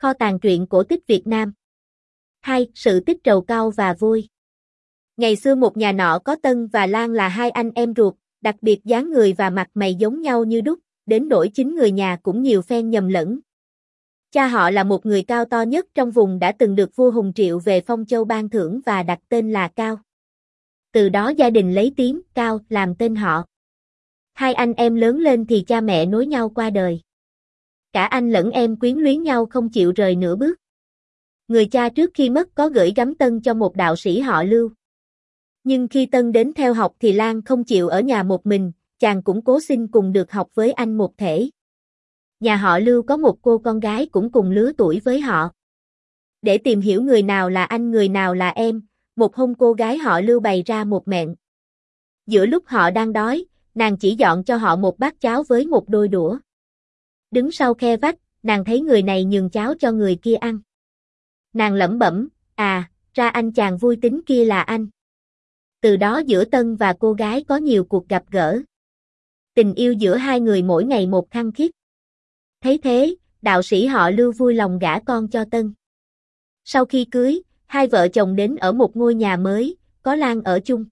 Kho tàng truyện cổ tích Việt Nam. 2. Sự tích trầu cau và vui. Ngày xưa một nhà nọ có Tân và Lan là hai anh em ruột, đặc biệt dáng người và mặt mày giống nhau như đúc, đến nỗi chính người nhà cũng nhiều phen nhầm lẫn. Cha họ là một người cao to nhất trong vùng đã từng được vua Hùng Triệu về Phong Châu ban thưởng và đặt tên là Cao. Từ đó gia đình lấy tiếng Cao làm tên họ. Hai anh em lớn lên thì cha mẹ nối nhau qua đời. Cả anh lẫn em quyến luyến nhau không chịu rời nửa bước. Người cha trước khi mất có gửi gắm Tân cho một đạo sĩ họ Lưu. Nhưng khi Tân đến theo học thì Lan không chịu ở nhà một mình, chàng cũng cố xin cùng được học với anh một thể. Nhà họ Lưu có một cô con gái cũng cùng lứa tuổi với họ. Để tìm hiểu người nào là anh người nào là em, một hôm cô gái họ Lưu bày ra một mẹn. Giữa lúc họ đang đói, nàng chỉ dọn cho họ một bát cháo với một đôi đũa. Đứng sau khe vách, nàng thấy người này nhường cháo cho người kia ăn. Nàng lẩm bẩm, ra anh chàng vui tính kia là anh. Từ đó giữa Tân và cô gái có nhiều cuộc gặp gỡ. Tình yêu giữa hai người mỗi ngày một khăng khít. Thấy thế, đạo sĩ họ Lưu vui lòng gả con cho Tân. Sau khi cưới, hai vợ chồng đến ở một ngôi nhà mới, có Lan ở chung.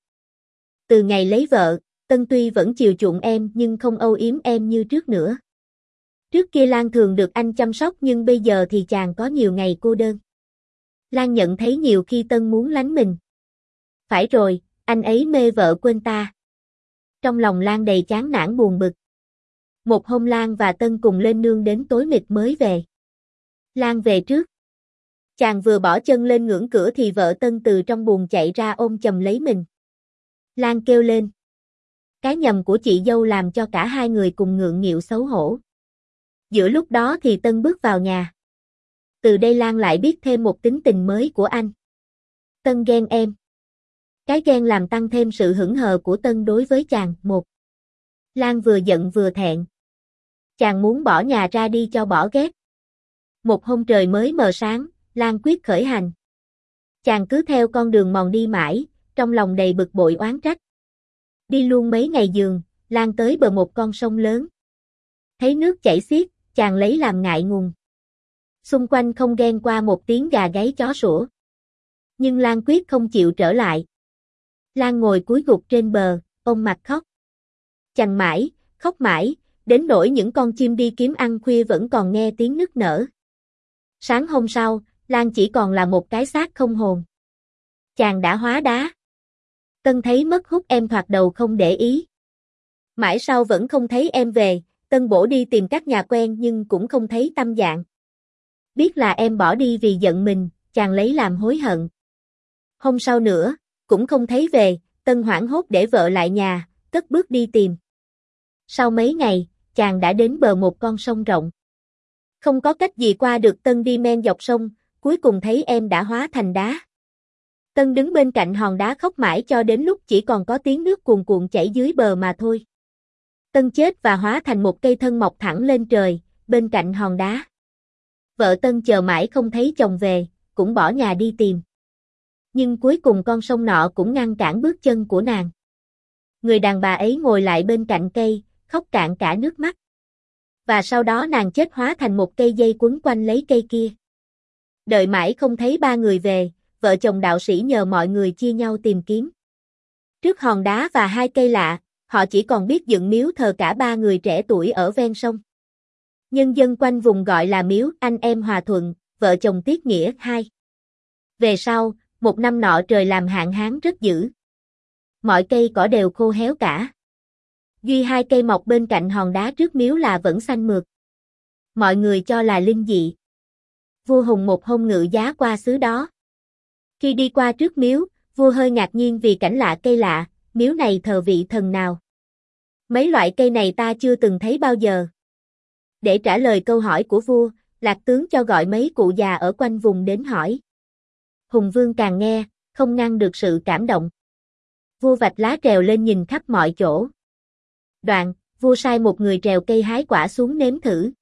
Từ ngày lấy vợ, Tân tuy vẫn chiều chuộng em nhưng không âu yếm em như trước nữa. Trước kia Lan thường được anh chăm sóc nhưng bây giờ thì chàng có nhiều ngày cô đơn. Lan nhận thấy nhiều khi Tân muốn lánh mình. Phải rồi, anh ấy mê vợ quên ta. Trong lòng Lan đầy chán nản buồn bực. Một hôm Lan và Tân cùng lên nương đến tối mịt mới về. Lan về trước. Chàng vừa bỏ chân lên ngưỡng cửa thì vợ Tân từ trong buồng chạy ra ôm chầm lấy mình. Lan kêu lên. Cái nhầm của chị dâu làm cho cả hai người cùng ngượng nghịu xấu hổ. Giữa lúc đó thì Tân bước vào nhà. Từ đây Lan lại biết thêm một tính tình mới của anh. Tân ghen em. Cái ghen làm tăng thêm sự hững hờ của Tân đối với chàng. Một. Lan vừa giận vừa thẹn. Chàng muốn bỏ nhà ra đi cho bỏ ghét. Một hôm trời mới mờ sáng, Lan quyết khởi hành. Chàng cứ theo con đường mòn đi mãi, trong lòng đầy bực bội oán trách. Đi luôn mấy ngày giường, Lan tới bờ một con sông lớn. Thấy nước chảy xiết, chàng lấy làm ngại ngùng. Xung quanh không ghen qua một tiếng gà gáy chó sủa. Nhưng Lan quyết không chịu trở lại. Lan ngồi cúi gục trên bờ, ôm mặt khóc. Chàng mãi, khóc mãi, đến nỗi những con chim đi kiếm ăn khuya vẫn còn nghe tiếng nức nở. Sáng hôm sau, Lan chỉ còn là một cái xác không hồn. Chàng đã hóa đá. Tân thấy mất hút em thoạt đầu không để ý. Mãi sau vẫn không thấy em về, Tân bổ đi tìm các nhà quen nhưng cũng không thấy tâm dạng. Biết là em bỏ đi vì giận mình, chàng lấy làm hối hận. Hôm sau nữa, cũng không thấy về, Tân hoảng hốt để vợ lại nhà, cất bước đi tìm. Sau mấy ngày, chàng đã đến bờ một con sông rộng. Không có cách gì qua được Tân đi men dọc sông, cuối cùng thấy em đã hóa thành đá. Tân đứng bên cạnh hòn đá khóc mãi cho đến lúc chỉ còn có tiếng nước cuồn cuộn chảy dưới bờ mà thôi. Tân chết và hóa thành một cây thân mọc thẳng lên trời, bên cạnh hòn đá. Vợ Tân chờ mãi không thấy chồng về, cũng bỏ nhà đi tìm. Nhưng cuối cùng con sông nọ cũng ngăn cản bước chân của nàng. Người đàn bà ấy ngồi lại bên cạnh cây, khóc cạn cả nước mắt. Và sau đó nàng chết hóa thành một cây dây quấn quanh lấy cây kia. Đợi mãi không thấy ba người về, vợ chồng đạo sĩ nhờ mọi người chia nhau tìm kiếm. Trước hòn đá và hai cây lạ, họ chỉ còn biết dựng miếu thờ cả ba người trẻ tuổi ở ven sông. Nhân dân quanh vùng gọi là miếu anh em hòa thuận, vợ chồng tiết nghĩa hai. Về sau, một năm nọ trời làm hạn hán rất dữ. Mọi cây cỏ đều khô héo cả. Duy hai cây mọc bên cạnh hòn đá trước miếu là vẫn xanh mượt. Mọi người cho là linh dị. Vua Hùng một hôm ngự giá qua xứ đó. Khi đi qua trước miếu, vua hơi ngạc nhiên vì cảnh lạ cây lạ, miếu này thờ vị thần nào? Mấy loại cây này ta chưa từng thấy bao giờ. Để trả lời câu hỏi của vua, Lạc tướng cho gọi mấy cụ già ở quanh vùng đến hỏi. Hùng vương càng nghe, không ngăn được sự cảm động. Vua vạch lá trèo lên nhìn khắp mọi chỗ. Đoạn, vua sai một người trèo cây hái quả xuống nếm thử.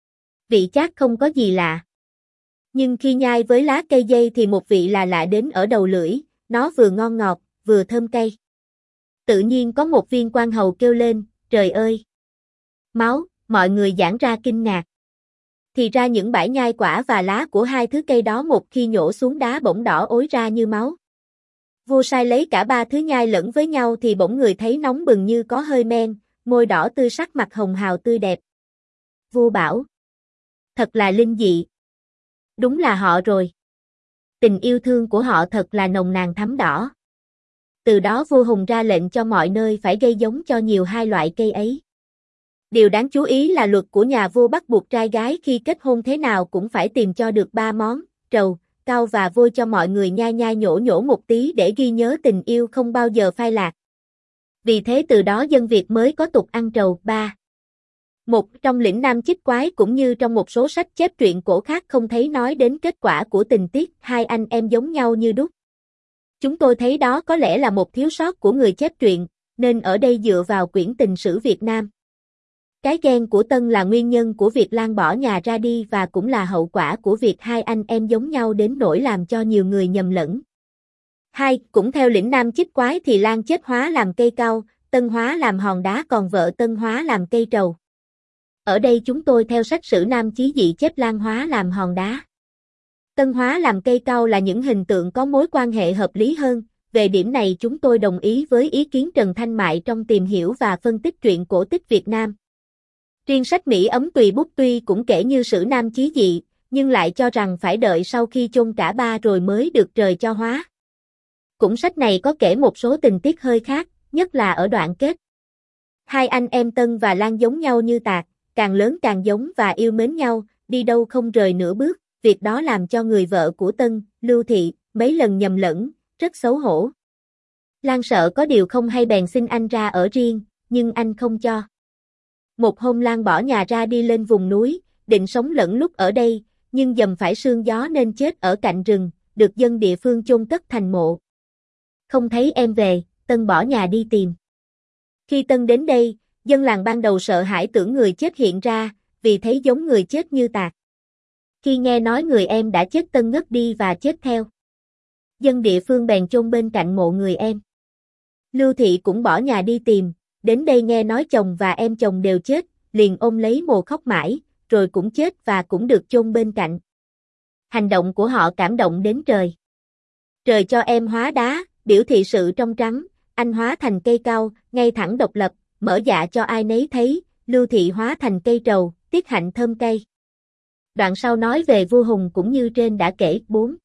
Vị chát không có gì lạ. Nhưng khi nhai với lá cây dây thì một vị là lạ đến ở đầu lưỡi, nó vừa ngon ngọt, vừa thơm cay. Tự nhiên có một viên quan hầu kêu lên, trời ơi! Máu, mọi người giãn ra kinh ngạc. Thì ra những bãi nhai quả và lá của hai thứ cây đó một khi nhổ xuống đá bỗng đỏ ối ra như máu. Vua sai lấy cả ba thứ nhai lẫn với nhau thì bỗng người thấy nóng bừng như có hơi men, môi đỏ tươi sắc mặt hồng hào tươi đẹp. Vua bảo, thật là linh dị. Đúng là họ rồi. Tình yêu thương của họ thật là nồng nàn thắm đỏ. Từ đó vua Hùng ra lệnh cho mọi nơi phải gây giống cho nhiều hai loại cây ấy. Điều đáng chú ý là luật của nhà vua bắt buộc trai gái khi kết hôn thế nào cũng phải tìm cho được ba món, trầu, cau và vôi cho mọi người nhai nhai nhổ nhổ một tí để ghi nhớ tình yêu không bao giờ phai lạc. Vì thế từ đó dân Việt mới có tục ăn trầu. 3. Một trong lĩnh Nam Chích Quái cũng như trong một số sách chép truyện cổ khác không thấy nói đến kết quả của tình tiết hai anh em giống nhau như đúc. Chúng tôi thấy đó có lẽ là một thiếu sót của người chép truyện, nên ở đây dựa vào quyển tình sử Việt Nam. Cái ghen của Tân là nguyên nhân của việc Lan bỏ nhà ra đi và cũng là hậu quả của việc hai anh em giống nhau đến nỗi làm cho nhiều người nhầm lẫn. 2. Cũng theo lĩnh Nam Chích Quái thì Lan chết hóa làm cây cau, Tân hóa làm hòn đá còn vợ Tân hóa làm cây trầu. Ở đây chúng tôi theo sách sử Nam Chí Dị chép Lan hóa làm hòn đá. Tân hóa làm cây cau là những hình tượng có mối quan hệ hợp lý hơn, về điểm này chúng tôi đồng ý với ý kiến Trần Thanh Mại trong tìm hiểu và phân tích truyện cổ tích Việt Nam. Riêng sách Mỹ Ấm Tùy Bút tuy cũng kể như sử Nam Chí Dị, nhưng lại cho rằng phải đợi sau khi chôn cả ba rồi mới được trời cho hóa. Cũng sách này có kể một số tình tiết hơi khác, nhất là ở đoạn kết. Hai anh em Tân và Lan giống nhau như tạc, càng lớn càng giống và yêu mến nhau, đi đâu không rời nửa bước, việc đó làm cho người vợ của Tân, Lưu Thị, mấy lần nhầm lẫn, rất xấu hổ. Lan sợ có điều không hay bèn xin anh ra ở riêng, nhưng anh không cho. Một hôm Lan bỏ nhà ra đi lên vùng núi, định sống lẫn lúc ở đây, nhưng dầm phải sương gió nên chết ở cạnh rừng, được dân địa phương chôn cất thành mộ. Không thấy em về, Tân bỏ nhà đi tìm. Khi Tân đến đây, dân làng ban đầu sợ hãi tưởng người chết hiện ra, vì thấy giống người chết như tạc. Khi nghe nói người em đã chết Tân ngất đi và chết theo. Dân địa phương bèn chôn bên cạnh mộ người em. Lưu Thị cũng bỏ nhà đi tìm, đến đây nghe nói chồng và em chồng đều chết, liền ôm lấy mồ khóc mãi, rồi cũng chết và cũng được chôn bên cạnh. Hành động của họ cảm động đến trời. Trời cho em hóa đá, biểu thị sự trong trắng, anh hóa thành cây cau, ngay thẳng độc lập, mở dạ cho ai nấy thấy, Lưu Thị hóa thành cây trầu, tiết hạnh thơm cây. Đoạn sau nói về vua Hùng cũng như trên đã kể. 4.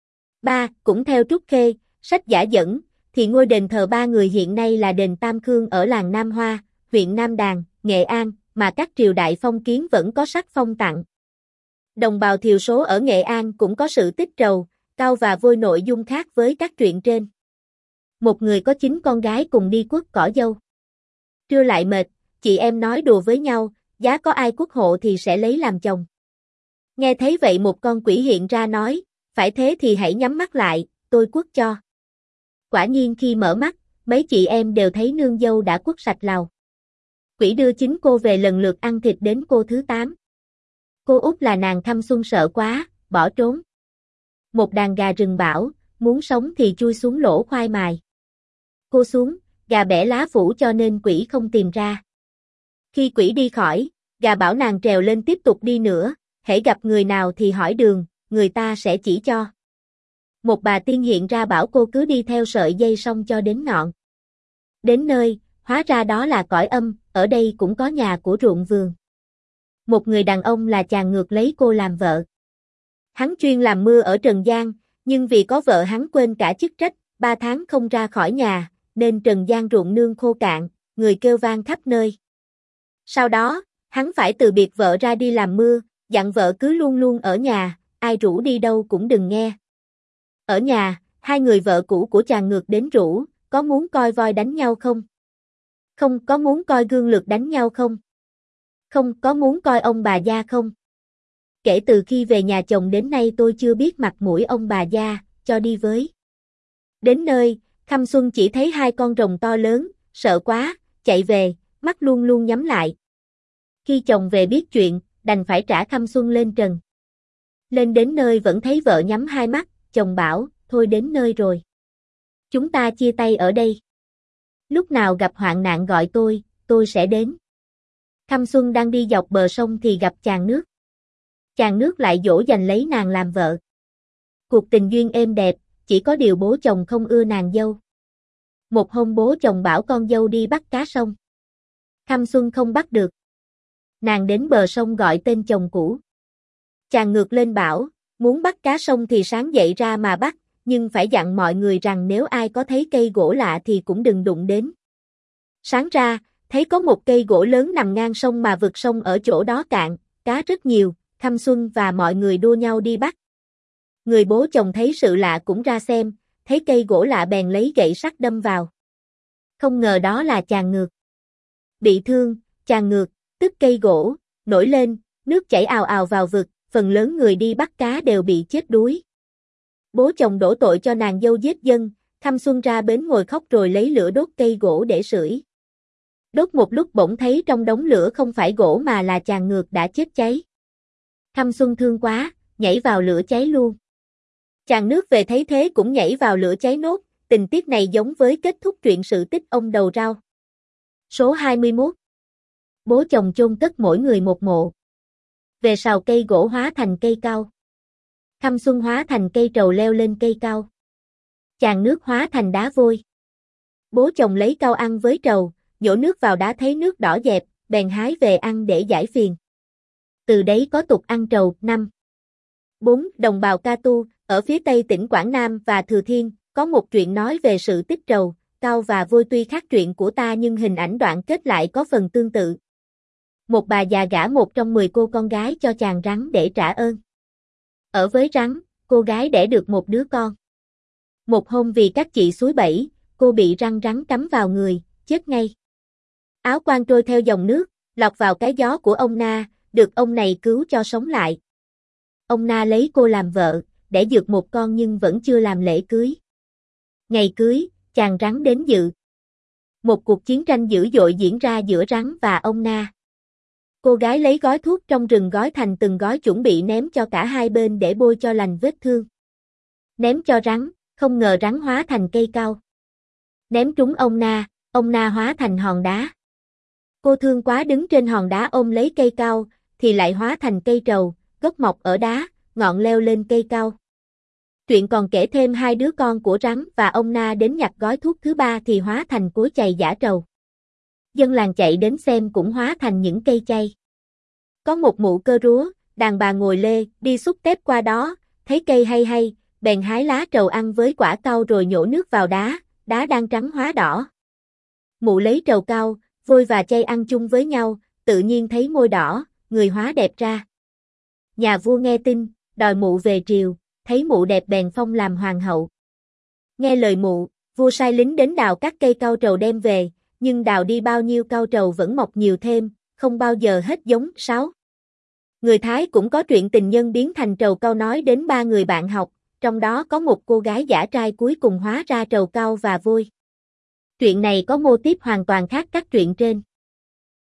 3. Cũng theo Trúc Khê, sách giả dẫn, thì ngôi đền thờ ba người hiện nay là đền Tam Khương ở làng Nam Hoa, huyện Nam Đàn, Nghệ An, mà các triều đại phong kiến vẫn có sắc phong tặng. Đồng bào thiểu số ở Nghệ An cũng có sự tích trầu, cau và vôi nội dung khác với các truyện trên. Một người có 9 con gái cùng đi quất cỏ dâu. Trưa lại mệt, chị em nói đùa với nhau, giá có ai quất hộ thì sẽ lấy làm chồng. Nghe thấy vậy một con quỷ hiện ra nói, phải thế thì hãy nhắm mắt lại, tôi quất cho. Quả nhiên khi mở mắt, mấy chị em đều thấy nương dâu đã quất sạch lầu. Quỷ đưa 9 cô về lần lượt ăn thịt đến cô thứ 8. Cô út là nàng Thăm Xuân sợ quá, bỏ trốn. Một đàn gà rừng bảo, muốn sống thì chui xuống lỗ khoai mài. Cô xuống, gà bẻ lá phủ cho nên quỷ không tìm ra. Khi quỷ đi khỏi, gà bảo nàng trèo lên tiếp tục đi nữa, hễ gặp người nào thì hỏi đường, người ta sẽ chỉ cho. Một bà tiên hiện ra bảo cô cứ đi theo sợi dây xong cho đến ngọn. Đến nơi, hóa ra đó là cõi âm, ở đây cũng có nhà của ruộng vườn. Một người đàn ông là chàng ngược lấy cô làm vợ. Hắn chuyên làm mưa ở Trần gian, nhưng vì có vợ hắn quên cả chức trách, 3 tháng không ra khỏi nhà, nên Trần gian ruộng nương khô cạn, người kêu vang khắp nơi. Sau đó, hắn phải từ biệt vợ ra đi làm mưa, dặn vợ cứ luôn luôn ở nhà, ai rủ đi đâu cũng đừng nghe. Ở nhà, hai người vợ cũ của chàng ngược đến rủ, có muốn coi voi đánh nhau không? Không. Có muốn coi gương lược đánh nhau không? Không. Có muốn coi ông bà gia không? Kể từ khi về nhà chồng đến nay tôi chưa biết mặt mũi ông bà gia, cho đi với. Đến nơi, Khăm Xuân chỉ thấy 2 con rồng to lớn, sợ quá, chạy về, mắt luôn luôn nhắm lại. Khi chồng về biết chuyện, đành phải trả Khăm Xuân lên trần. Lên đến nơi vẫn thấy vợ nhắm 2 mắt, chồng bảo, thôi đến nơi rồi. Chúng ta chia tay ở đây. Lúc nào gặp hoạn nạn gọi tôi sẽ đến. Khăm Xuân đang đi dọc bờ sông thì gặp chàng nước. Chàng nước lại dỗ dành lấy nàng làm vợ. Cuộc tình duyên êm đẹp, chỉ có điều bố chồng không ưa nàng dâu. Một hôm bố chồng bảo con dâu đi bắt cá sông. Khăm Xuân không bắt được. Nàng đến bờ sông gọi tên chồng cũ. Chàng ngược lên bảo, muốn bắt cá sông thì sáng dậy ra mà bắt, nhưng phải dặn mọi người rằng nếu ai có thấy cây gỗ lạ thì cũng đừng đụng đến. Sáng ra, thấy có một cây gỗ lớn nằm ngang sông mà vực sông ở chỗ đó cạn, cá rất nhiều, Khăm Xuân và mọi người đua nhau đi bắt. Người bố chồng thấy sự lạ cũng ra xem, thấy cây gỗ lạ bèn lấy gậy sắt đâm vào. Không ngờ đó là chàng ngược. Bị thương, chàng ngược, tức cây gỗ, nổi lên, nước chảy ào ào vào vực, phần lớn người đi bắt cá đều bị chết đuối. Bố chồng đổ tội cho nàng dâu giết dân, Khăm Xuân ra bến ngồi khóc rồi lấy lửa đốt cây gỗ để sưởi. Đốt một lúc bỗng thấy trong đống lửa không phải gỗ mà là chàng ngược đã chết cháy. Khăm Xuân thương quá, nhảy vào lửa cháy luôn. Chàng nước về thấy thế cũng nhảy vào lửa cháy nốt, tình tiết này giống với kết thúc truyện sự tích ông đầu rau. Số 21. Bố chồng chôn cất mỗi người một mộ. Về sau cây gỗ hóa thành cây cao. Khăm Xuân hóa thành cây trầu leo lên cây cao. Chàng nước hóa thành đá vôi. Bố chồng lấy cao ăn với trầu, nhổ nước vào đá thấy nước đỏ dẹp, bèn hái về ăn để giải phiền. Từ đấy có tục ăn trầu. 5. 4. Đồng bào Ca Tu, ở phía tây tỉnh Quảng Nam và Thừa Thiên, có một truyện nói về sự tích trầu, cao và vôi tuy khác truyện của ta nhưng hình ảnh đoạn kết lại có phần tương tự. Một bà già gả một trong 10 cô con gái cho chàng rắn để trả ơn. Ở với rắn, cô gái đẻ được một đứa con. Một hôm vì các chị suối bẫy, cô bị răng rắn cắm vào người, chết ngay. Áo quan trôi theo dòng nước, lọt vào cái gió của ông Na, được ông này cứu cho sống lại. Ông Na lấy cô làm vợ, đẻ được một con nhưng vẫn chưa làm lễ cưới. Ngày cưới, chàng rắn đến dự. Một cuộc chiến tranh dữ dội diễn ra giữa rắn và ông Na. Cô gái lấy gói thuốc trong rừng gói thành từng gói chuẩn bị ném cho cả hai bên để bôi cho lành vết thương. Ném cho rắn, không ngờ rắn hóa thành cây cao. Ném trúng ông Na hóa thành hòn đá. Cô thương quá đứng trên hòn đá ôm lấy cây cao, thì lại hóa thành cây trầu, gốc mọc ở đá, ngọn leo lên cây cao. Truyện còn kể thêm hai đứa con của rắn và ông Na đến nhặt gói thuốc thứ ba thì hóa thành cối chày giả trầu. Dân làng chạy đến xem cũng hóa thành những cây chày. Có một mụ cơ rúa, đàn bà ngồi lê, đi xúc tép qua đó, thấy cây hay, bèn hái lá trầu ăn với quả cau rồi nhổ nước vào đá, đá đang trắng hóa đỏ. Mụ lấy trầu cau, vôi và chày ăn chung với nhau, tự nhiên thấy môi đỏ, người hóa đẹp ra. Nhà vua nghe tin, đòi mụ về triều, thấy mụ đẹp bèn phong làm hoàng hậu. Nghe lời mụ, vua sai lính đến đào các cây cau trầu đem về, nhưng đào đi bao nhiêu cau trầu vẫn mọc nhiều thêm, không bao giờ hết giống. 6. Người Thái cũng có truyện tình nhân biến thành trầu cau nói đến 3 người bạn học, trong đó có một cô gái giả trai cuối cùng hóa ra trầu cau và vôi. Truyện này có mô típ hoàn toàn khác các truyện trên.